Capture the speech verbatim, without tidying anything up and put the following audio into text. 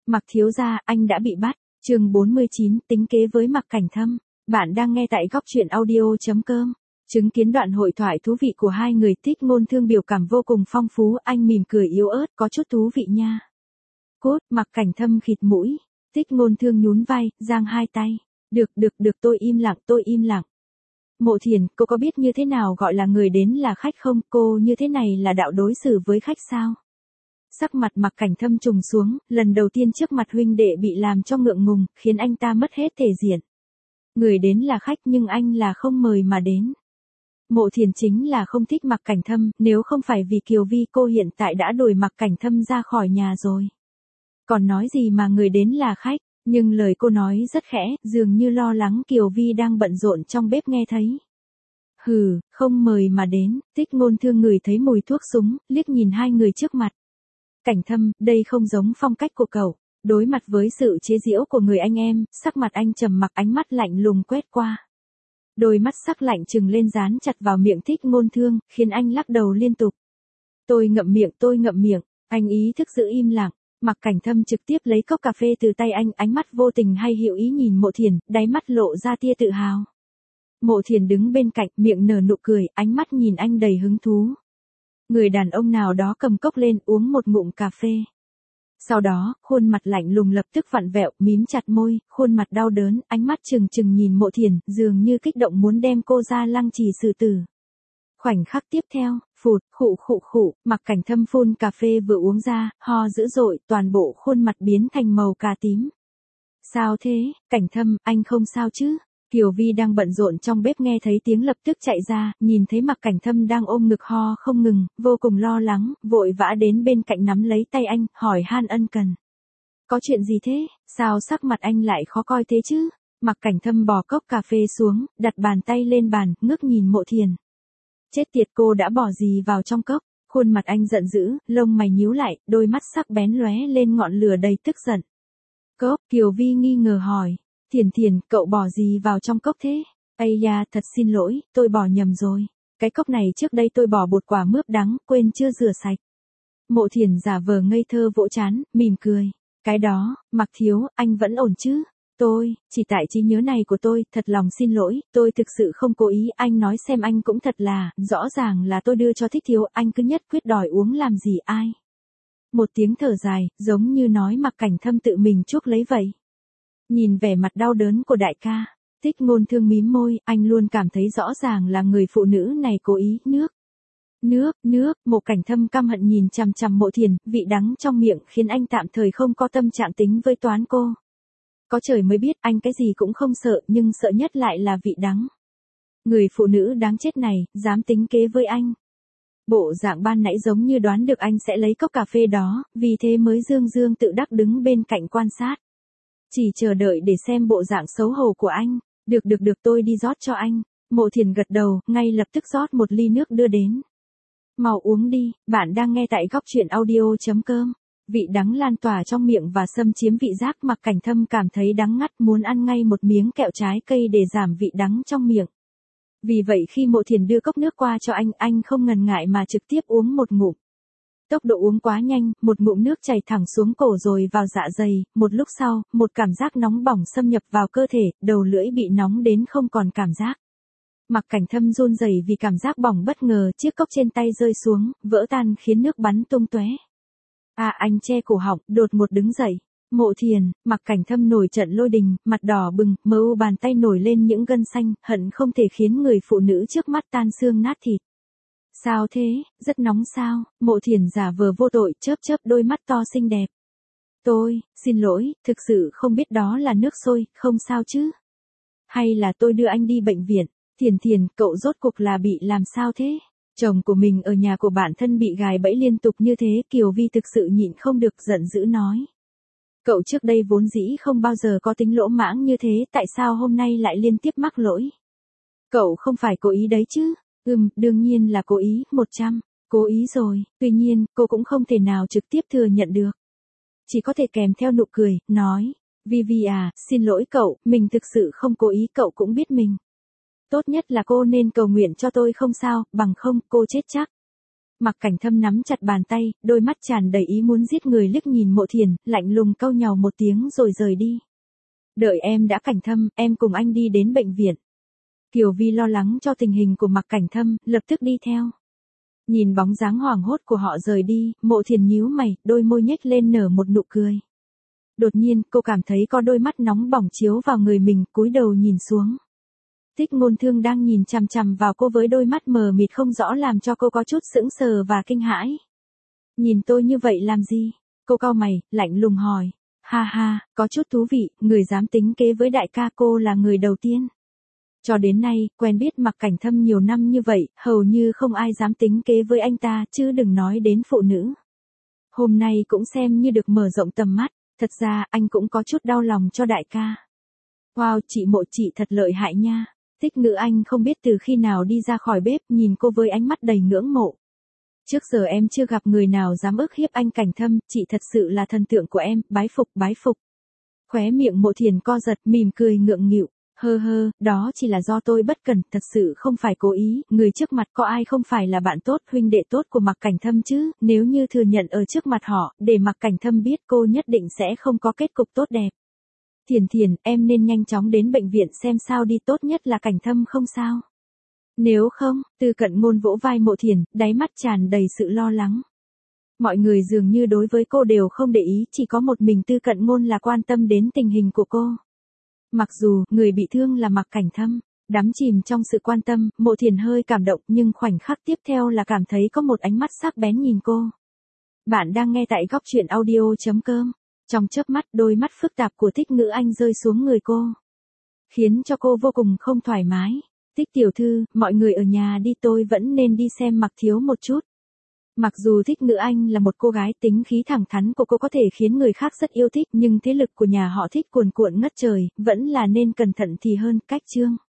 Mạc thiếu gia, anh đã bị bắt. Chương bốn mươi chín, tính kế với Mạc Cảnh Thâm. Bạn đang nghe tại góc truyện audio chấm com. Chứng kiến đoạn hội thoại thú vị của hai người, Thích Ngôn Thương biểu cảm vô cùng phong phú, anh mỉm cười yếu ớt, có chút thú vị nha. Cốt, Mạc Cảnh Thâm khịt mũi. Thích Ngôn Thương nhún vai, giang hai tay. Được, được, được, tôi im lặng, tôi im lặng. Mộ Thiền, cô có biết như thế nào gọi là người đến là khách không? Cô như thế này là đạo đối xử với khách sao? Sắc mặt Mạc Cảnh Thâm trùng xuống, lần đầu tiên trước mặt huynh đệ bị làm cho ngượng ngùng, khiến anh ta mất hết thể diện. Người đến là khách nhưng anh là không mời mà đến. Mộ Thiền chính là không thích Mạc Cảnh Thâm, nếu không phải vì Kiều Vi cô hiện tại đã đuổi Mạc Cảnh Thâm ra khỏi nhà rồi. Còn nói gì mà người đến là khách, nhưng lời cô nói rất khẽ, dường như lo lắng Kiều Vi đang bận rộn trong bếp nghe thấy. Hừ, không mời mà đến. Thích Ngôn Thương ngửi thấy mùi thuốc súng, liếc nhìn hai người trước mặt. Cảnh Thâm, đây không giống phong cách của cậu. Đối mặt với sự chế giễu của người anh em, sắc mặt anh trầm mặc, ánh mắt lạnh lùng quét qua. Đôi mắt sắc lạnh trừng lên dán chặt vào miệng Thích Ngôn Thương, khiến anh lắc đầu liên tục. Tôi ngậm miệng, tôi ngậm miệng. Anh ý thức giữ im lặng. Mạc Cảnh Thâm trực tiếp lấy cốc cà phê từ tay anh, ánh mắt vô tình hay hữu ý nhìn Mộ Thiền, đáy mắt lộ ra tia tự hào. Mộ Thiền đứng bên cạnh, miệng nở nụ cười, ánh mắt nhìn anh đầy hứng thú. Người đàn ông nào đó cầm cốc lên, uống một ngụm cà phê. Sau đó, khuôn mặt lạnh lùng lập tức vặn vẹo, mím chặt môi, khuôn mặt đau đớn, ánh mắt trừng trừng nhìn Mộ Thiền, dường như kích động muốn đem cô ra lăng trì xử tử. Khoảnh khắc tiếp theo, phụt, khụ khụ khụ, Mạc Cảnh Thâm phun cà phê vừa uống ra, ho dữ dội, toàn bộ khuôn mặt biến thành màu cà tím. Sao thế, Cảnh Thâm, anh không sao chứ? Kiều Vi đang bận rộn trong bếp nghe thấy tiếng lập tức chạy ra, nhìn thấy Mạc Cảnh Thâm đang ôm ngực ho không ngừng, vô cùng lo lắng, vội vã đến bên cạnh nắm lấy tay anh, hỏi han ân cần. Có chuyện gì thế, sao sắc mặt anh lại khó coi thế chứ? Mạc Cảnh Thâm bỏ cốc cà phê xuống, đặt bàn tay lên bàn, ngước nhìn Mộ Thiền. Chết tiệt, cô đã bỏ gì vào trong cốc? Khuôn mặt anh giận dữ, lông mày nhíu lại, đôi mắt sắc bén lóe lên ngọn lửa đầy tức giận. Cốc, Kiều Vi nghi ngờ hỏi. Thiền Thiền, cậu bỏ gì vào trong cốc thế? Ây da, thật xin lỗi, tôi bỏ nhầm rồi. Cái cốc này trước đây tôi bỏ bột quả mướp đắng, quên chưa rửa sạch. Mộ Thiền giả vờ ngây thơ vỗ trán, mỉm cười. Cái đó, Mạc thiếu, anh vẫn ổn chứ? Tôi, chỉ tại trí nhớ này của tôi, thật lòng xin lỗi, tôi thực sự không cố ý, anh nói xem anh cũng thật là, rõ ràng là tôi đưa cho Thích thiếu, anh cứ nhất quyết đòi uống làm gì ai. Một tiếng thở dài, giống như nói Mạc Cảnh Thâm tự mình chuốc lấy vậy. Nhìn vẻ mặt đau đớn của đại ca, Thích Ngôn Thương mím môi, anh luôn cảm thấy rõ ràng là người phụ nữ này cố ý, nước. Nước, nước, Mộ Cảnh Thâm căm hận nhìn chằm chằm Mộ Thiền, vị đắng trong miệng khiến anh tạm thời không có tâm trạng tính với toán cô. Có trời mới biết anh cái gì cũng không sợ, nhưng sợ nhất lại là vị đắng. Người phụ nữ đáng chết này, dám tính kế với anh. Bộ dạng ban nãy giống như đoán được anh sẽ lấy cốc cà phê đó, vì thế mới dương dương tự đắc đứng bên cạnh quan sát. Chỉ chờ đợi để xem bộ dạng xấu hổ của anh. Được được được, tôi đi rót cho anh. Mộ Thiền gật đầu, ngay lập tức rót một ly nước đưa đến. Mau uống đi, bạn đang nghe tại góc truyện audio chấm com. Vị đắng lan tỏa trong miệng và xâm chiếm vị giác, Mạc Cảnh Thâm cảm thấy đắng ngắt, muốn ăn ngay một miếng kẹo trái cây để giảm vị đắng trong miệng. Vì vậy khi Mộ Thiền đưa cốc nước qua cho anh, anh không ngần ngại mà trực tiếp uống một ngụm. Tốc độ uống quá nhanh, một ngụm nước chảy thẳng xuống cổ rồi vào dạ dày, một lúc sau, một cảm giác nóng bỏng xâm nhập vào cơ thể, đầu lưỡi bị nóng đến không còn cảm giác. Mạc Cảnh Thâm run rẩy vì cảm giác bỏng bất ngờ, chiếc cốc trên tay rơi xuống, vỡ tan khiến nước bắn tung tóe. À, anh che cổ họng, đột ngột đứng dậy. Mộ Thiền, Mạc Cảnh Thâm nổi trận lôi đình, mặt đỏ bừng, mờ u bàn tay nổi lên những gân xanh, hận không thể khiến người phụ nữ trước mắt tan xương nát thịt. Sao thế, rất nóng sao? Mộ Thiền giả vờ vô tội, chớp chớp đôi mắt to xinh đẹp. Tôi, xin lỗi, thực sự không biết đó là nước sôi, không sao chứ? Hay là tôi đưa anh đi bệnh viện? Thiền Thiền, cậu rốt cuộc là bị làm sao thế? Chồng của mình ở nhà của bản thân bị gài bẫy liên tục như thế, Kiều Vi thực sự nhịn không được, giận dữ nói. Cậu trước đây vốn dĩ không bao giờ có tính lỗ mãng như thế, tại sao hôm nay lại liên tiếp mắc lỗi? Cậu không phải cố ý đấy chứ? Ừm, đương nhiên là cố ý, một trăm, cố ý rồi, tuy nhiên, cô cũng không thể nào trực tiếp thừa nhận được. Chỉ có thể kèm theo nụ cười, nói, Vi Vi à, xin lỗi cậu, mình thực sự không cố ý, cậu cũng biết mình. Tốt nhất là cô nên cầu nguyện cho tôi không sao, bằng không, cô chết chắc. Mặc Cảnh Thâm nắm chặt bàn tay, đôi mắt tràn đầy ý muốn giết người liếc nhìn Mộ Thiền, lạnh lùng cau nhàu một tiếng rồi rời đi. Đợi em đã Cảnh Thâm, em cùng anh đi đến bệnh viện. Kiều Vi lo lắng cho tình hình của Mặc Cảnh Thâm, lập tức đi theo. Nhìn bóng dáng hoảng hốt của họ rời đi, Mộ Thiền nhíu mày, đôi môi nhếch lên nở một nụ cười. Đột nhiên, cô cảm thấy có đôi mắt nóng bỏng chiếu vào người mình, cúi đầu nhìn xuống. Tích Ngôn Thương đang nhìn chằm chằm vào cô với đôi mắt mờ mịt không rõ làm cho cô có chút sững sờ và kinh hãi. Nhìn tôi như vậy làm gì? Cô cau mày, lạnh lùng hỏi. Ha ha, có chút thú vị, người dám tính kế với đại ca cô là người đầu tiên. Cho đến nay, quen biết Mặc Cảnh Thâm nhiều năm như vậy, hầu như không ai dám tính kế với anh ta, chứ đừng nói đến phụ nữ. Hôm nay cũng xem như được mở rộng tầm mắt, thật ra anh cũng có chút đau lòng cho đại ca. Wow, chị Mộ chị thật lợi hại nha. Tích Ngữ Anh không biết từ khi nào đi ra khỏi bếp, nhìn cô với ánh mắt đầy ngưỡng mộ. Trước giờ em chưa gặp người nào dám ức hiếp anh Cảnh Thâm, chị thật sự là thần tượng của em, bái phục bái phục. Khóe miệng Mộ Thiền co giật, mỉm cười ngượng nghịu. Hơ hơ, đó chỉ là do tôi bất cẩn, thật sự không phải cố ý, người trước mặt có ai không phải là bạn tốt, huynh đệ tốt của Mặc Cảnh Thâm chứ, nếu như thừa nhận ở trước mặt họ, để Mặc Cảnh Thâm biết cô nhất định sẽ không có kết cục tốt đẹp. Thiền Thiền, em nên nhanh chóng đến bệnh viện xem sao đi, tốt nhất là Cảnh Thâm không sao. Nếu không, Tư Cận Ngôn vỗ vai Mộ Thiền, đáy mắt tràn đầy sự lo lắng. Mọi người dường như đối với cô đều không để ý, chỉ có một mình Tư Cận Ngôn là quan tâm đến tình hình của cô. Mặc dù, người bị thương là Mặc Cảnh Thâm, đắm chìm trong sự quan tâm, Mộ Thiền hơi cảm động nhưng khoảnh khắc tiếp theo là cảm thấy có một ánh mắt sắc bén nhìn cô. Bạn đang nghe tại góc truyện audio chấm com. Trong chớp mắt, đôi mắt phức tạp của Tích Ngữ Anh rơi xuống người cô, khiến cho cô vô cùng không thoải mái. Tích tiểu thư, mọi người ở nhà đi, tôi vẫn nên đi xem Mặc thiếu một chút. Mặc dù Tích Ngữ Anh là một cô gái, tính khí thẳng thắn của cô có thể khiến người khác rất yêu thích, nhưng thế lực của nhà họ Thích cuồn cuộn ngất trời, vẫn là nên cẩn thận thì hơn. Cách chương